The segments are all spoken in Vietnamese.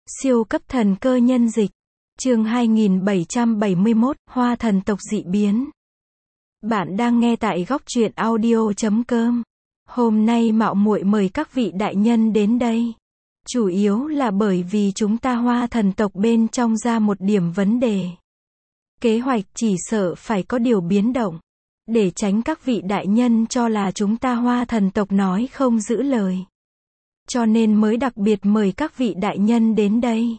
Siêu cấp thần cơ nhân dịch. Chương 2771, Hoa thần tộc dị biến. Bạn đang nghe tại góc truyện audio.com. Hôm nay mạo muội mời các vị đại nhân đến đây. Chủ yếu là bởi vì chúng ta Hoa thần tộc bên trong ra một điểm vấn đề. Kế hoạch chỉ sợ phải có điều biến động. Để tránh các vị đại nhân cho là chúng ta Hoa thần tộc nói không giữ lời. Cho nên mới đặc biệt mời các vị đại nhân đến đây.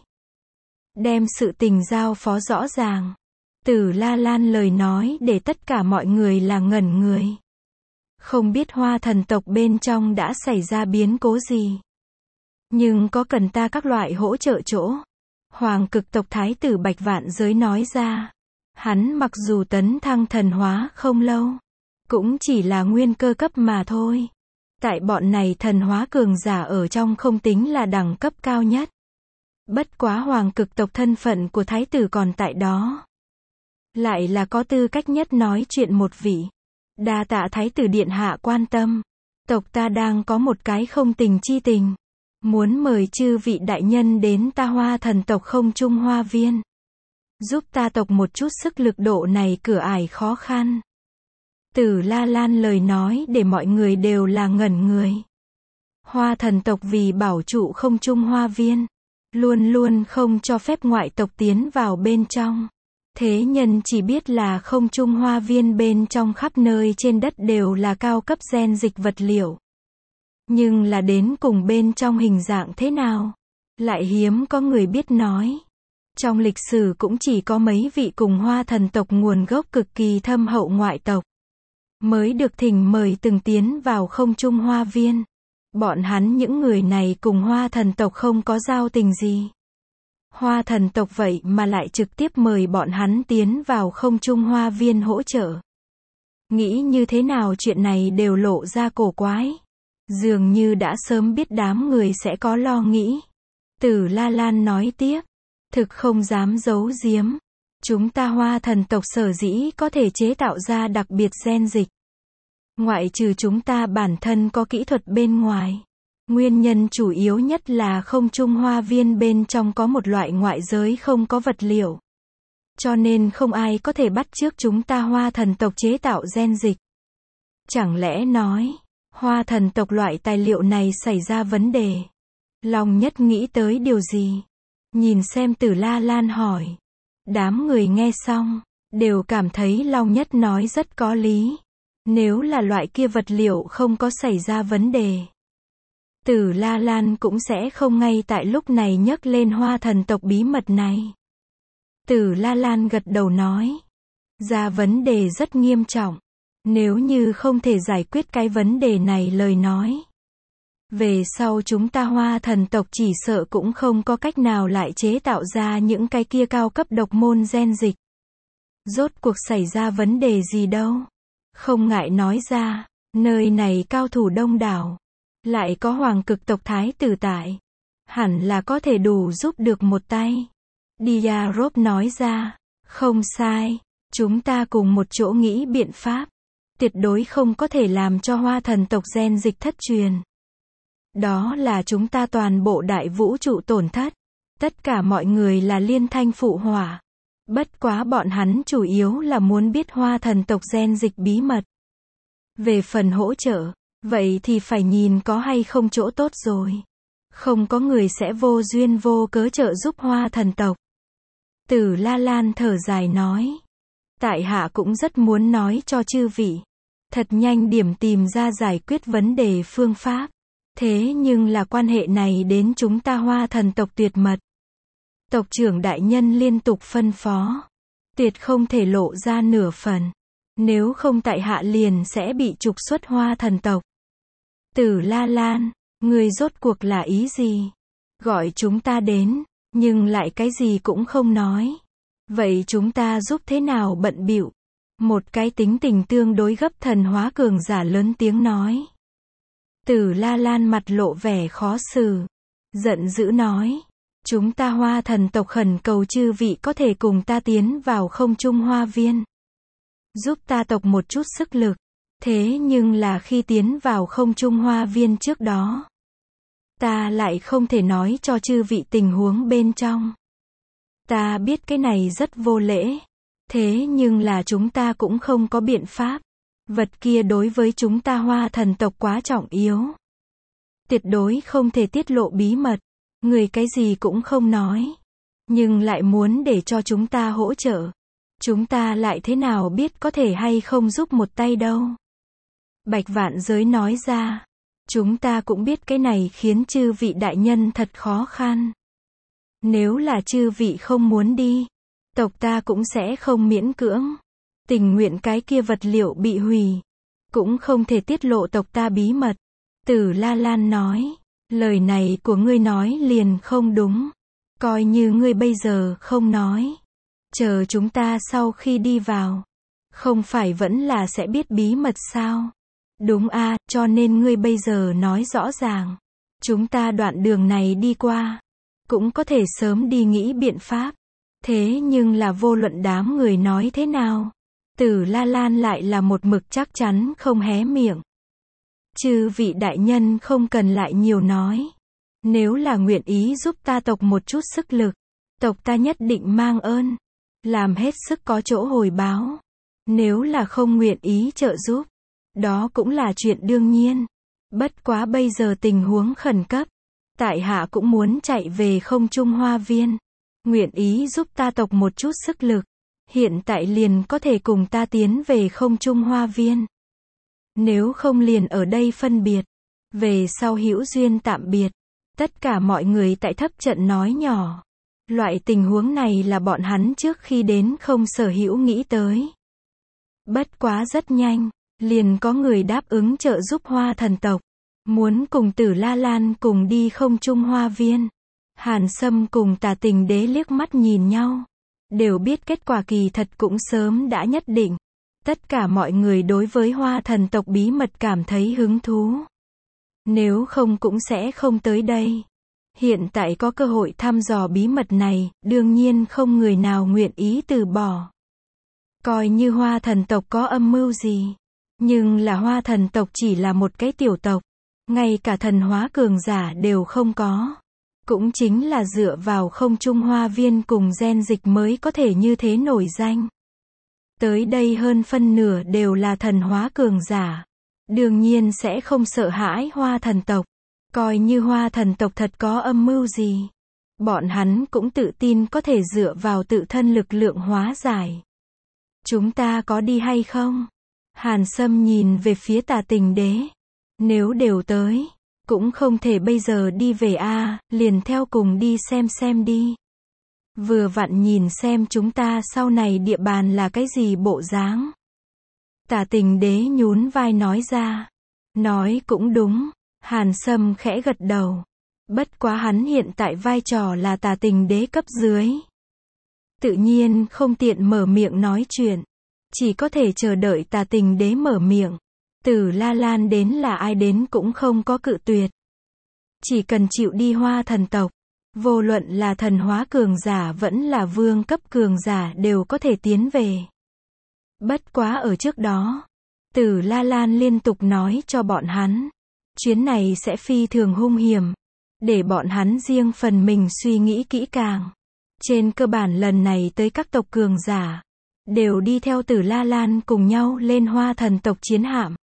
Đem sự tình giao phó rõ ràng. Tử La Lan lời nói để tất cả mọi người là ngẩn người. Không biết Hoa thần tộc bên trong đã xảy ra biến cố gì. Nhưng có cần ta các loại hỗ trợ chỗ. Hoàng cực tộc thái tử Bạch Vạn Giới nói ra. Hắn mặc dù tấn thăng thần hóa không lâu. Cũng chỉ là nguyên cơ cấp mà thôi. Tại bọn này thần hóa cường giả ở trong không tính là đẳng cấp cao nhất. Bất quá hoàng cực tộc thân phận của thái tử còn tại đó. Lại là có tư cách nhất nói chuyện một vị. Đa tạ thái tử điện hạ quan tâm. Tộc ta đang có một cái không tình chi tình. Muốn mời chư vị đại nhân đến ta Hoa thần tộc không trung hoa viên. Giúp ta tộc một chút sức lực độ này cửa ải khó khăn. Tử La Lan lời nói để mọi người đều là ngẩn người. Hoa thần tộc vì bảo trụ không trung hoa viên. Luôn luôn không cho phép ngoại tộc tiến vào bên trong. Thế nhân chỉ biết là không trung hoa viên bên trong khắp nơi trên đất đều là cao cấp gen dịch vật liệu. Nhưng là đến cùng bên trong hình dạng thế nào? Lại hiếm có người biết nói. Trong lịch sử cũng chỉ có mấy vị cùng Hoa thần tộc nguồn gốc cực kỳ thâm hậu ngoại tộc. Mới được thỉnh mời từng tiến vào không trung hoa viên. Bọn hắn những người này cùng Hoa thần tộc không có giao tình gì. Hoa thần tộc vậy mà lại trực tiếp mời bọn hắn tiến vào không trung hoa viên hỗ trợ. Nghĩ như thế nào chuyện này đều lộ ra cổ quái. Dường như đã sớm biết đám người sẽ có lo nghĩ. Tử La Lan nói tiếp. Thực không dám giấu giếm. Chúng ta Hoa thần tộc sở dĩ có thể chế tạo ra đặc biệt gen dịch. Ngoại trừ chúng ta bản thân có kỹ thuật bên ngoài. Nguyên nhân chủ yếu nhất là không trung hoa viên bên trong có một loại ngoại giới không có vật liệu. Cho nên không ai có thể bắt chước chúng ta Hoa thần tộc chế tạo gen dịch. Chẳng lẽ nói, Hoa thần tộc loại tài liệu này xảy ra vấn đề. Long Nhất nghĩ tới điều gì? Nhìn xem Tử La Lan hỏi. Đám người nghe xong, đều cảm thấy Long Nhất nói rất có lý. Nếu là loại kia vật liệu không có xảy ra vấn đề. Tử La Lan cũng sẽ không ngay tại lúc này nhắc lên Hoa thần tộc bí mật này. Tử La Lan gật đầu nói. Ra vấn đề rất nghiêm trọng. Nếu như không thể giải quyết cái vấn đề này lời nói. Về sau chúng ta Hoa thần tộc chỉ sợ cũng không có cách nào lại chế tạo ra những cái kia cao cấp độc môn gen dịch. Rốt cuộc xảy ra vấn đề gì đâu. Không ngại nói ra, nơi này cao thủ đông đảo. Lại có hoàng cực tộc thái tử tại. Hẳn là có thể đủ giúp được một tay. Diarop nói ra, không sai, chúng ta cùng một chỗ nghĩ biện pháp. Tuyệt đối không có thể làm cho Hoa thần tộc gen dịch thất truyền. Đó là chúng ta toàn bộ đại vũ trụ tổn thất. Tất cả mọi người là liên thanh phụ họa. Bất quá bọn hắn chủ yếu là muốn biết Hoa thần tộc gen dịch bí mật. Về phần hỗ trợ, vậy thì phải nhìn có hay không chỗ tốt rồi. Không có người sẽ vô duyên vô cớ trợ giúp Hoa thần tộc. Tử La Lan thở dài nói. Tại hạ cũng rất muốn nói cho chư vị. Thật nhanh điểm tìm ra giải quyết vấn đề phương pháp. Thế nhưng là quan hệ này đến chúng ta Hoa thần tộc tuyệt mật. Tộc trưởng đại nhân liên tục phân phó. Tuyệt không thể lộ ra nửa phần. Nếu không tại hạ liền sẽ bị trục xuất Hoa thần tộc. Tử La Lan, người rốt cuộc là ý gì? Gọi chúng ta đến, nhưng lại cái gì cũng không nói. Vậy chúng ta giúp thế nào bận bịu? Một cái tính tình tương đối gấp thần hóa cường giả lớn tiếng nói. Tử La Lan mặt lộ vẻ khó xử. Giận dữ nói. Chúng ta Hoa thần tộc khẩn cầu chư vị có thể cùng ta tiến vào không trung hoa viên. Giúp ta tộc một chút sức lực. Thế nhưng là khi tiến vào không trung hoa viên trước đó. ta lại không thể nói cho chư vị tình huống bên trong. Ta biết cái này rất vô lễ. Thế nhưng là chúng ta cũng không có biện pháp. Vật kia đối với chúng ta Hoa thần tộc quá trọng yếu. Tuyệt đối không thể tiết lộ bí mật. Người cái gì cũng không nói. Nhưng lại muốn để cho chúng ta hỗ trợ. Chúng ta lại thế nào biết có thể hay không giúp một tay đâu. Bạch Vạn Giới nói ra. Chúng ta cũng biết cái này khiến chư vị đại nhân thật khó khăn. Nếu là chư vị không muốn đi, tộc ta cũng sẽ không miễn cưỡng. Tình nguyện cái kia vật liệu bị hủy. Cũng không thể tiết lộ tộc ta bí mật. Tử La Lan nói. Lời này của ngươi nói liền không đúng. Coi như ngươi bây giờ không nói. Chờ chúng ta sau khi đi vào. Không phải vẫn là sẽ biết bí mật sao? Đúng a, cho nên ngươi bây giờ nói rõ ràng. Chúng ta đoạn đường này đi qua. Cũng có thể sớm đi nghĩ biện pháp. Thế nhưng là vô luận đám người nói thế nào. Tử La Lan lại là một mực chắc chắn không hé miệng. Chư vị đại nhân không cần lại nhiều nói. Nếu là nguyện ý giúp ta tộc một chút sức lực. Tộc ta nhất định mang ơn. Làm hết sức có chỗ hồi báo. Nếu là không nguyện ý trợ giúp. Đó cũng là chuyện đương nhiên. Bất quá bây giờ tình huống khẩn cấp. Tại hạ cũng muốn chạy về Không Trung Hoa Viên. Nguyện ý giúp ta tộc một chút sức lực. Hiện tại liền có thể cùng ta tiến về Không Trung Hoa Viên. Nếu không liền ở đây phân biệt. Về sau hữu duyên tạm biệt. Tất cả mọi người tại thấp trận nói nhỏ. Loại tình huống này là bọn hắn trước khi đến không sở hữu nghĩ tới. Bất quá rất nhanh. Liền có người đáp ứng trợ giúp Hoa thần tộc. Muốn cùng Tử La Lan cùng đi Không Trung Hoa Viên. Hàn Sâm cùng Tà Tình Đế liếc mắt nhìn nhau. Đều biết kết quả kỳ thật cũng sớm đã nhất định. Tất cả mọi người đối với Hoa thần tộc bí mật cảm thấy hứng thú. Nếu không cũng sẽ không tới đây. Hiện tại có cơ hội thăm dò bí mật này, đương nhiên không người nào nguyện ý từ bỏ. Coi như Hoa thần tộc có âm mưu gì. Nhưng là Hoa thần tộc chỉ là một cái tiểu tộc. Ngay cả thần hóa cường giả đều không có. Cũng chính là dựa vào Không Trung Hoa Viên cùng gen dịch mới có thể như thế nổi danh. Tới đây hơn phân nửa đều là thần hóa cường giả. Đương nhiên sẽ không sợ hãi Hoa thần tộc. Coi như Hoa thần tộc thật có âm mưu gì. Bọn hắn cũng tự tin có thể dựa vào tự thân lực lượng hóa giải. Chúng ta có đi hay không? Hàn Sâm nhìn về phía Tà Tình Đế. Nếu đều tới, cũng không thể bây giờ đi về a, liền theo cùng đi xem đi. Vừa vặn nhìn xem chúng ta sau này địa bàn là cái gì bộ dáng. Tà Tình Đế nhún vai nói ra. Nói cũng đúng, Hàn Sâm khẽ gật đầu. Bất quá hắn hiện tại vai trò là Tà Tình Đế cấp dưới. Tự nhiên không tiện mở miệng nói chuyện. Chỉ có thể chờ đợi Tà Tình Đế mở miệng. Tử La Lan đến là ai đến cũng không có cự tuyệt. Chỉ cần chịu đi Hoa thần tộc. Vô luận là thần hóa cường giả vẫn là vương cấp cường giả đều có thể tiến về. Bất quá ở trước đó. Tử La Lan liên tục nói cho bọn hắn. Chuyến này sẽ phi thường hung hiểm. Để bọn hắn riêng phần mình suy nghĩ kỹ càng. Trên cơ bản lần này tới các tộc cường giả. Đều đi theo Tử La Lan cùng nhau lên Hoa thần tộc chiến hạm.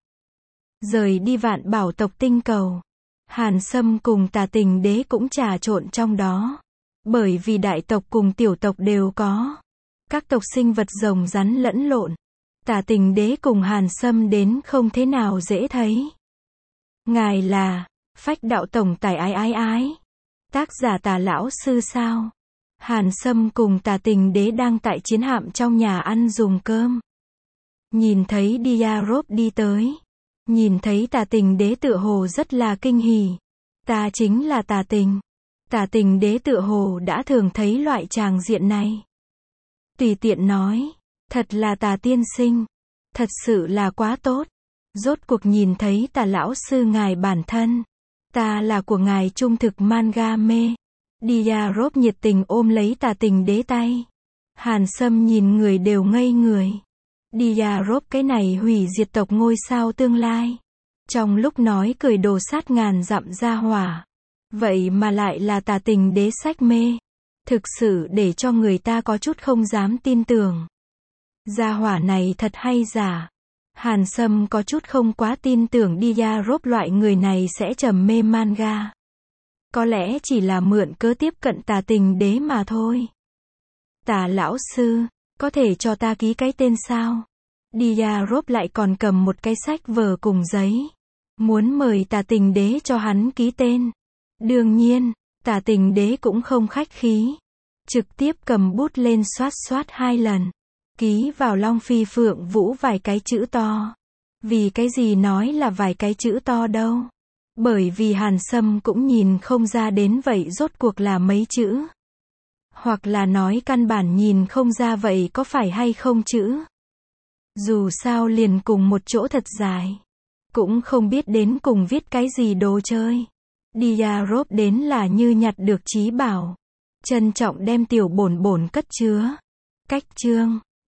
Rời đi Vạn Bảo tộc tinh cầu. Hàn Sâm cùng Tà Tình Đế cũng trà trộn trong đó. Bởi vì đại tộc cùng tiểu tộc đều có. Các tộc sinh vật rồng rắn lẫn lộn. Tà Tình Đế cùng Hàn Sâm đến không thế nào dễ thấy. Ngài là Phách đạo tổng tài ái. Tác giả Tà lão sư sao? Hàn Sâm cùng Tà Tình Đế đang tại chiến hạm trong nhà ăn dùng cơm. Nhìn thấy Diarop đi tới. Nhìn thấy Tà Tình Đế tựa hồ rất là kinh hỉ. Ta chính là Tà Tình. Tà Tình Đế tựa hồ đã thường thấy loại tràng diện này. Tùy tiện nói. Thật là Tà tiên sinh. Thật sự là quá tốt. Rốt cuộc nhìn thấy Tà lão sư ngài bản thân. Ta là của ngài trung thực manga mê. Diarop nhiệt tình ôm lấy Tà Tình Đế tay. Hàn Sâm nhìn người đều ngây người. Diarop cái này hủy diệt tộc ngôi sao tương lai. Trong lúc nói cười đồ sát ngàn dặm ra hỏa. Vậy mà lại là tà tình đế sách mê. Thực sự để cho người ta có chút không dám tin tưởng. Gia hỏa này thật hay giả. Hàn Sâm có chút không quá tin tưởng Diarop loại người này sẽ trầm mê manga. Có lẽ chỉ là mượn cớ tiếp cận tà tình đế mà thôi. Tà lão sư, có thể cho ta ký cái tên sao? Diarop lại còn cầm một cái sách vở cùng giấy. Muốn mời tà tình đế cho hắn ký tên. Đương nhiên, tà tình đế cũng không khách khí. Trực tiếp cầm bút lên xoát xoát 2 lần. Ký vào Long Phi Phượng Vũ vài cái chữ to. Vì cái gì nói là vài cái chữ to đâu? Bởi vì Hàn Sâm cũng nhìn không ra đến vậy rốt cuộc là mấy chữ. Hoặc là nói căn bản nhìn không ra vậy có phải hay không chữ. Dù sao liền cùng một chỗ thật dài. Cũng không biết đến cùng viết cái gì đồ chơi. Diarop đến là như nhặt được trí bảo. Trân trọng đem tiểu bổn bổn cất chứa. Cách chương